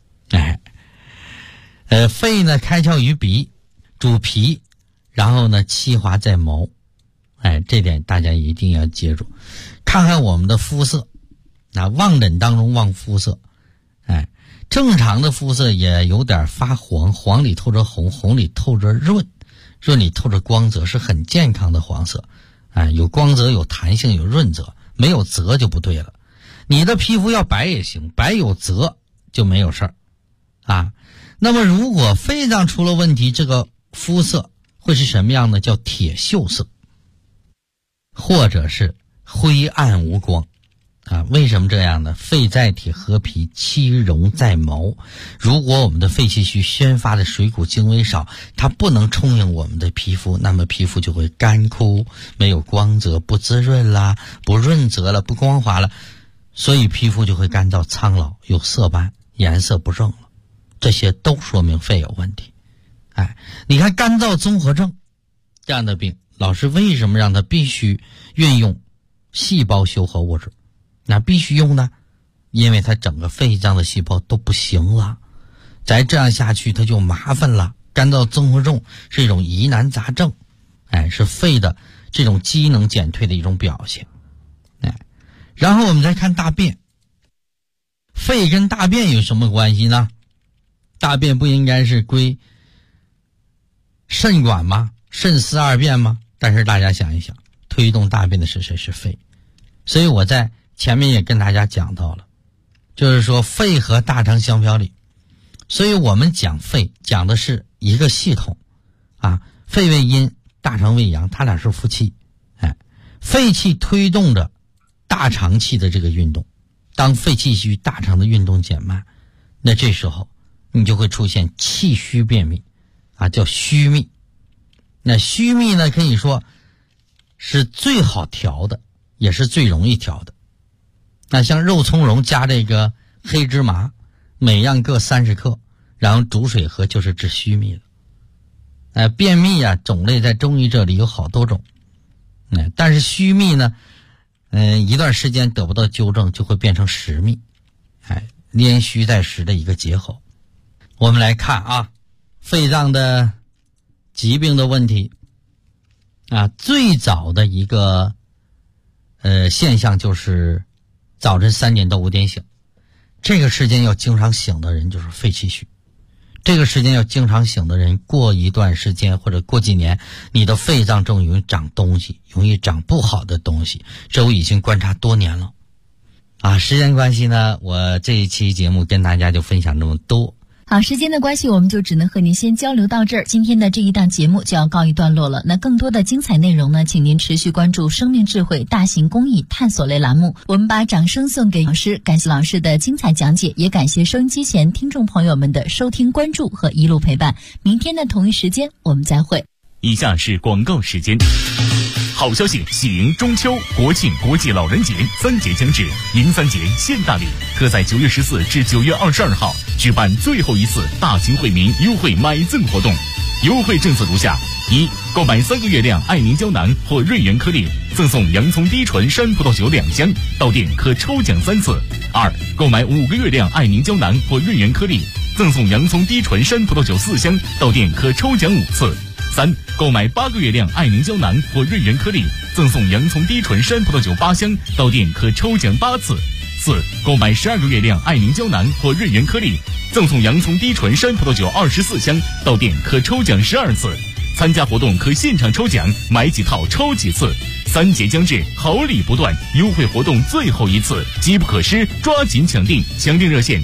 肺呢开窍于鼻，主脾，然后呢气化在毛。这点大家一定要记住。看看我们的肤色，望诊当中望肤色，正常的肤色也有点发黄，黄里透着红，红里透着润，润里透着光泽，是很健康的黄色。有光泽，有弹性，有润泽，没有泽就不对了。你的皮肤要白也行，白有泽就没有事儿。那么如果肺脏出了问题，这个肤色会是什么样呢？叫铁锈色，或者是灰暗无光。为什么这样呢？肺在体合脾，气溶在毛。如果我们的肺气虚宣发的水谷精微少，它不能充盈我们的皮肤，那么皮肤就会干枯，没有光泽，不滋润啦，不润泽了，不光滑了，所以皮肤就会干燥苍老，有色斑，颜色不正了。这些都说明肺有问题。你看干燥综合症这样的病，老师为什么让它必须运用细胞修合物质？那必须用呢，因为它整个肺脏的细胞都不行了，再这样下去它就麻烦了。干燥综合症是一种疑难杂症，是肺的这种机能减退的一种表现。然后我们再看大便，肺跟大便有什么关系呢？大便不应该是归肾管吗？肾司二便吗？但是大家想一想，推动大便的是谁？是肺。所以我在前面也跟大家讲到了，就是说肺和大肠相表里，所以我们讲肺讲的是一个系统肺为阴，大肠为阳，它俩是夫妻。肺气推动着大肠气的这个运动，当肺气虚，大肠的运动减慢，那这时候你就会出现气虚便秘叫虚秘。那虚秘呢，可以说是最好调的，也是最容易调的。那像肉苁蓉加这个黑芝麻，每样各30克，然后煮水喝，就是治虚秘的。便秘种类在中医这里有好多种。但是虚秘呢，一段时间得不到纠正，就会变成实秘。连虚带实的一个结合。我们来看肺脏的疾病的问题最早的一个现象就是早晨3点到5点醒，这个时间要经常醒的人就是肺气虚。这个时间要经常醒的人，过一段时间或者过几年，你的肺脏正容易长东西，容易长不好的东西，这我已经观察多年了。时间关系呢，我这一期节目跟大家就分享这么多。 好，时间的关系，我们就只能和您先交流到这儿。今天的这一档节目就要告一段落了。那更多的精彩内容呢，请您持续关注生命智慧大型公益探索类栏目。我们把掌声送给老师，感谢老师的精彩讲解，也感谢收音机前听众朋友们的收听关注和一路陪伴。明天的同一时间我们再会。 以下是广告时间。好消息，喜迎中秋、国庆、国际老人节3节将至，迎3节现大礼，特在9月14至9月22号举办最后一次大型惠民优惠买赠活动。优惠政策如下：一、购买3个月亮爱凝胶囊或瑞元颗粒，赠送洋葱低醇山葡萄酒2箱，到店可抽奖3次；二、购买5个月亮爱凝胶囊或瑞元颗粒，赠送洋葱低醇山葡萄酒4箱，到店可抽奖5次；三、购买8个月亮爱凝胶囊或瑞元颗粒，赠送洋葱低醇山葡萄酒8箱，到店可抽奖8次；四、购买12个月亮爱凝胶囊或瑞元颗粒，赠送洋葱低醇山葡萄酒24箱，到店可抽奖12次。参加活动可现场抽奖，买几套抽几次。3节将至，好礼不断，优惠活动最后一次，机不可失，抓紧抢订！抢订热线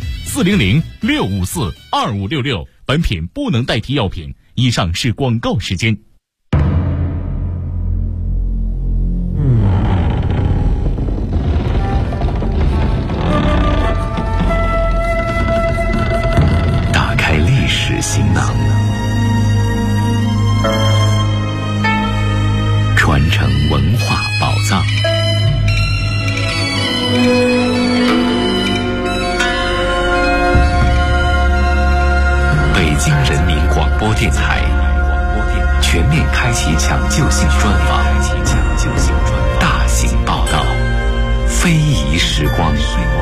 400-654-2566。本品不能代替药品。以上是广告时间。 打开历史行囊，传承文化宝藏。 京人民广播电台全面开启抢救性专访，大型报道，非遗时光。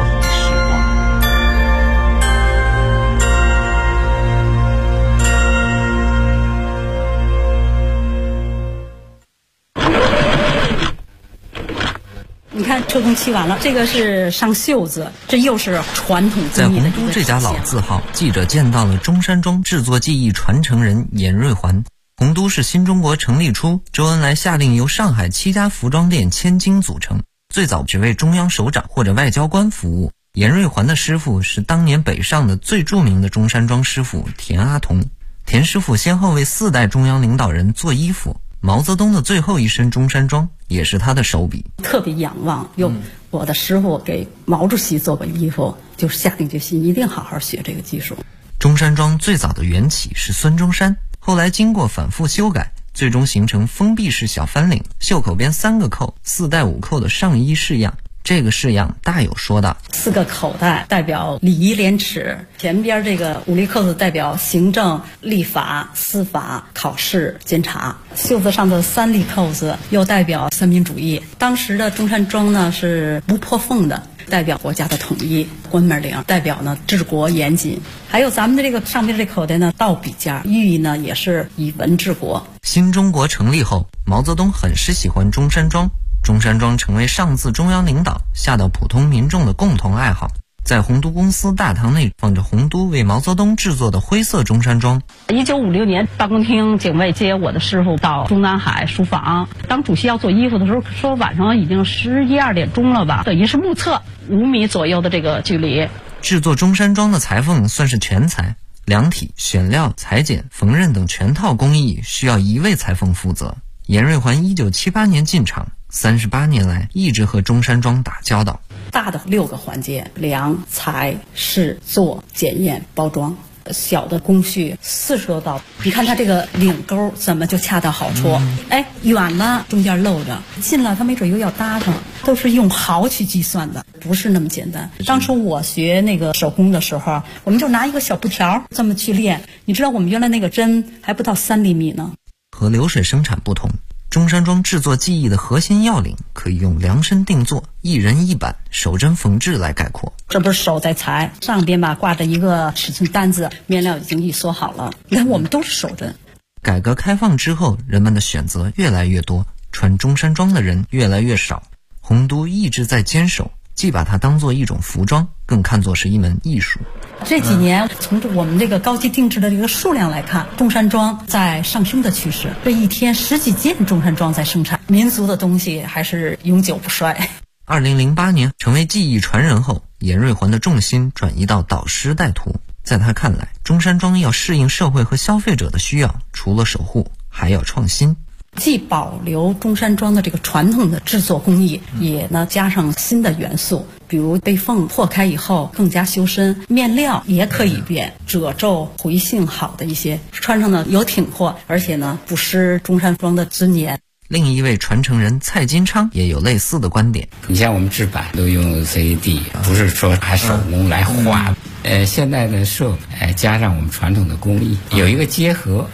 你看秋冬期完了，这个是上袖子，这又是传统在洪都这家老字号，记者见到了中山装制作技艺传承人严瑞环。洪都是新中国成立初，周恩来下令由上海7家服装店千金组成，最早只为中央首长或者外交官服务。严瑞环的师傅是当年北上的最著名的中山装师傅田阿童。田师傅先后为4代中央领导人做衣服，毛泽东的最后一身中山装也是他的手笔。 特别仰望，我的师傅给毛主席做过衣服，就下定决心一定好好学这个技术。 中山装最早的缘起是孙中山，后来经过反复修改，最终形成封闭式小翻领，袖口边3个扣，4带5扣的上衣式样。这个式样大有说道，4 个口袋代表礼仪廉耻，前边这个5粒扣子代表行政、立法、司法、考试、监察，袖子上的3粒扣子又代表三民主义。当时的中山装呢是不破缝的，代表国家的统一。关门领代表呢治国严谨。还有咱们的这个上边这口袋呢倒笔架，寓意呢也是以文治国。 新中国成立后，毛泽东很是喜欢中山装，中山装成为上自中央领导下到普通民众的共同爱好。在洪都公司大堂内放着洪都为毛泽东制作的灰色中山装。 1956年，办公厅警卫接我的师傅到中南海书房，当主席要做衣服的时候，说晚上已经11、12点钟了吧，等于是目测5米左右的这个距离。 制作中山装的裁缝算是全才，量体、选料、裁剪、缝纫等全套工艺需要1位裁缝负责。严瑞环1978年进场，38年来一直和中山装打交道。 大的6个环节：量、裁、试、做、检验、包装。小的工序40多道。你看它这个领钩怎么就恰到好处？远了中间漏着，近了它没准又要搭上，都是用毫去计算的，不是那么简单。当初我学那个手工的时候，我们就拿一个小布条这么去练。你知道我们原来那个针还不到3厘米呢。 和流水生产不同，中山装制作技艺的核心要领可以用量身定做、一人一板、手针缝制来概括。 这不是手在裁，上边吧挂着一个尺寸单子，面料已经一缩好了。你看我们都是手针。 改革开放之后，人们的选择越来越多，穿中山装的人越来越少。洪都一直在坚守，既把它当作一种服装，更看作是一门艺术。 这几年从我们这个高级定制的这个数量来看，中山装在上升的趋势。这一天10几件中山装在生产，民族的东西还是永久不衰。 2008年成为技艺传人后，严瑞环的重心转移到导师带徒。在他看来，中山装要适应社会和消费者的需要，除了守护，还要创新。 既保留中山装的这个传统的制作工艺，也呢加上新的元素，比如被缝破开以后更加修身，面料也可以变，褶皱回性好的一些，穿上呢有挺阔，而且呢不失中山装的尊严。 另一位传承人蔡金昌也有类似的观点。 你像我们制版都用 CAD， 不是说还手工来画。现代的设加上我们传统的工艺有一个结合，